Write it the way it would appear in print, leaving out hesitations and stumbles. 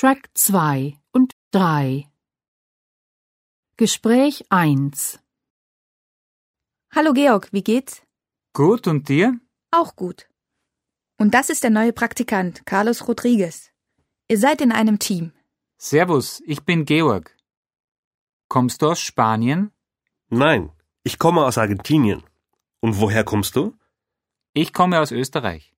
Track 2 und 3. Gespräch 1. Hallo Georg, wie geht's? Gut, und dir? Auch gut. Und das ist der neue Praktikant, Carlos Rodriguez. Ihr seid in einem Team. Servus, ich bin Georg. Kommst du aus Spanien? Nein, ich komme aus Argentinien. Und woher kommst du? Ich komme aus Österreich.